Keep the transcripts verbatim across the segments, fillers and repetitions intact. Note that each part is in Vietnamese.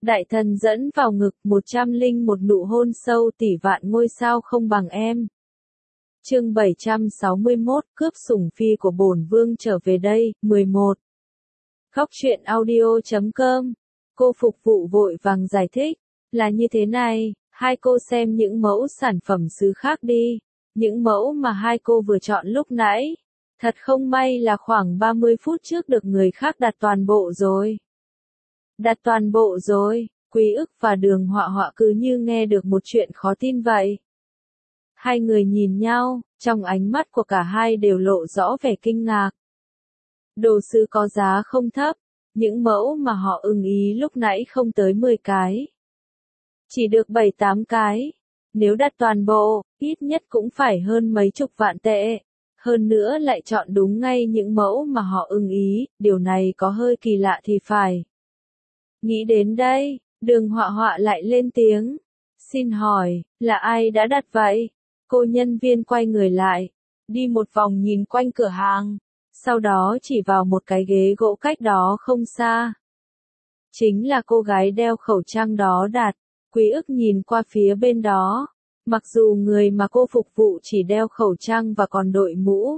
Đại thần dẫn vào ngực, một trăm linh một nụ hôn sâu tỷ vạn ngôi sao không bằng em. Chương bảy trăm sáu mươi mốt, cướp sủng phi của bổn vương trở về đây, mười một. Khóc chuyện audio chấm com. Cô phục vụ vội vàng giải thích, là như thế này, hai cô xem những mẫu sản phẩm sứ khác đi, những mẫu mà hai cô vừa chọn lúc nãy. Thật không may là khoảng ba mươi phút trước được người khác đặt toàn bộ rồi. Đặt toàn bộ rồi, Quý Ức và Đường Họa Họa cứ như nghe được một chuyện khó tin vậy. Hai người nhìn nhau, trong ánh mắt của cả hai đều lộ rõ vẻ kinh ngạc. Đồ sứ có giá không thấp, những mẫu mà họ ưng ý lúc nãy không tới mười cái. Chỉ được bảy tám cái, nếu đặt toàn bộ, ít nhất cũng phải hơn mấy chục vạn tệ. Hơn nữa lại chọn đúng ngay những mẫu mà họ ưng ý, điều này có hơi kỳ lạ thì phải. Nghĩ đến đây, Đường Họa Họa lại lên tiếng. Xin hỏi, là ai đã đặt vậy? Cô nhân viên quay người lại, đi một vòng nhìn quanh cửa hàng, sau đó chỉ vào một cái ghế gỗ cách đó không xa. Chính là cô gái đeo khẩu trang đó đặt. Quý Ức nhìn qua phía bên đó. Mặc dù người mà cô phục vụ chỉ đeo khẩu trang và còn đội mũ,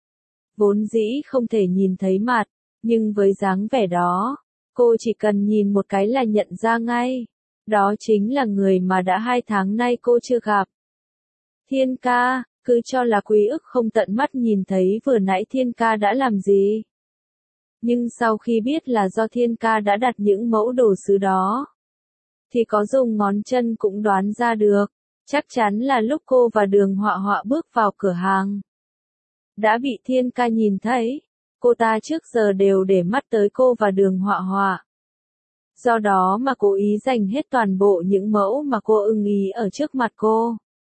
vốn dĩ không thể nhìn thấy mặt, nhưng với dáng vẻ đó, cô chỉ cần nhìn một cái là nhận ra ngay. Đó chính là người mà đã hai tháng nay cô chưa gặp. Thiên ca, cứ cho là Quý Ức không tận mắt nhìn thấy vừa nãy Thiên ca đã làm gì. Nhưng sau khi biết là do Thiên ca đã đặt những mẫu đồ sứ đó, thì có dùng ngón chân cũng đoán ra được. Chắc chắn là lúc cô và Đường Họa Họa bước vào cửa hàng, đã bị Thiên ca nhìn thấy. Cô ta trước giờ đều để mắt tới cô và Đường Họa Họa. Do đó mà cố ý dành hết toàn bộ những mẫu mà cô ưng ý ở trước mặt cô.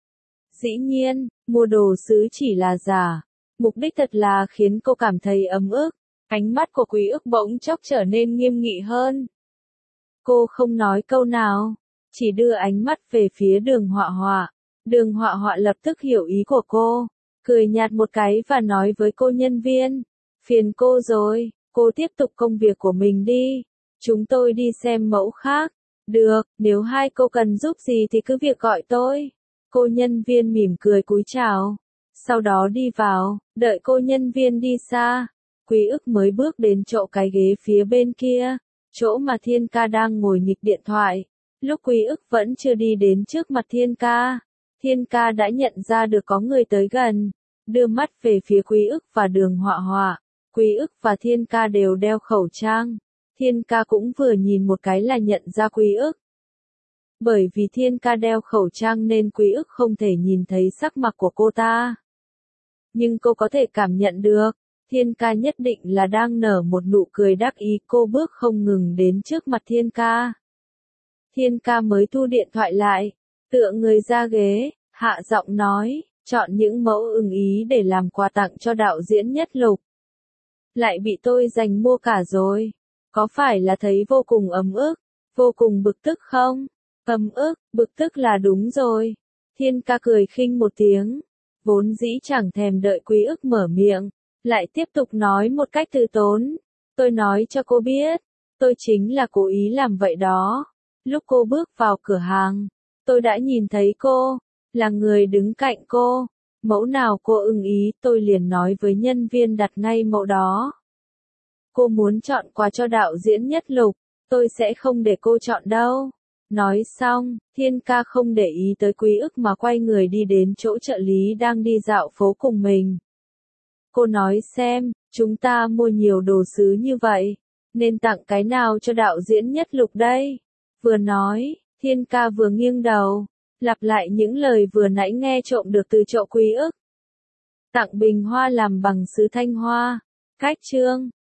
Dĩ nhiên, mua đồ sứ chỉ là giả. Mục đích thật là khiến cô cảm thấy ấm ức. Ánh mắt của Quý Ức bỗng chốc trở nên nghiêm nghị hơn. Cô không nói câu nào, chỉ đưa ánh mắt về phía Đường Họa Họa. Đường Họa Họa lập tức hiểu ý của cô, cười nhạt một cái và nói với cô nhân viên, phiền cô rồi, cô tiếp tục công việc của mình đi, chúng tôi đi xem mẫu khác. Được, nếu hai cô cần giúp gì thì cứ việc gọi tôi. Cô nhân viên mỉm cười cúi chào, sau đó đi vào, đợi cô nhân viên đi xa. Quý Ức mới bước đến chỗ cái ghế phía bên kia, chỗ mà Thiên ca đang ngồi nghịch điện thoại. Lúc Quý Ức vẫn chưa đi đến trước mặt Thiên ca, Thiên ca đã nhận ra được có người tới gần, đưa mắt về phía Quý Ức và Đường Họa Họa. Quý Ức và Thiên ca đều đeo khẩu trang, Thiên ca cũng vừa nhìn một cái là nhận ra Quý Ức. Bởi vì Thiên ca đeo khẩu trang nên Quý Ức không thể nhìn thấy sắc mặt của cô ta. Nhưng cô có thể cảm nhận được, Thiên ca nhất định là đang nở một nụ cười đắc ý. Cô bước không ngừng đến trước mặt Thiên ca. Thiên ca mới thu điện thoại lại, tựa người ra ghế, hạ giọng nói, chọn những mẫu ưng ý để làm quà tặng cho đạo diễn Nhất Lục. Lại bị tôi giành mua cả rồi. Có phải là thấy vô cùng ấm ức, vô cùng bực tức không? Ấm ức, bực tức là đúng rồi. Thiên ca cười khinh một tiếng, vốn dĩ chẳng thèm đợi Quý Ức mở miệng, lại tiếp tục nói một cách từ tốn. Tôi nói cho cô biết, tôi chính là cố ý làm vậy đó. Lúc cô bước vào cửa hàng, tôi đã nhìn thấy cô, là người đứng cạnh cô. Mẫu nào cô ưng ý tôi liền nói với nhân viên đặt ngay mẫu đó. Cô muốn chọn quà cho đạo diễn Nhất Lục, tôi sẽ không để cô chọn đâu. Nói xong, Thiên ca không để ý tới Quý Ức mà quay người đi đến chỗ trợ lý đang đi dạo phố cùng mình. Cô nói xem, chúng ta mua nhiều đồ sứ như vậy, nên tặng cái nào cho đạo diễn Nhất Lục đây? Vừa nói, Thiên ca vừa nghiêng đầu, lặp lại những lời vừa nãy nghe trộm được từ chỗ Quý Ức. Tặng bình hoa làm bằng sứ Thanh Hoa. Cách chương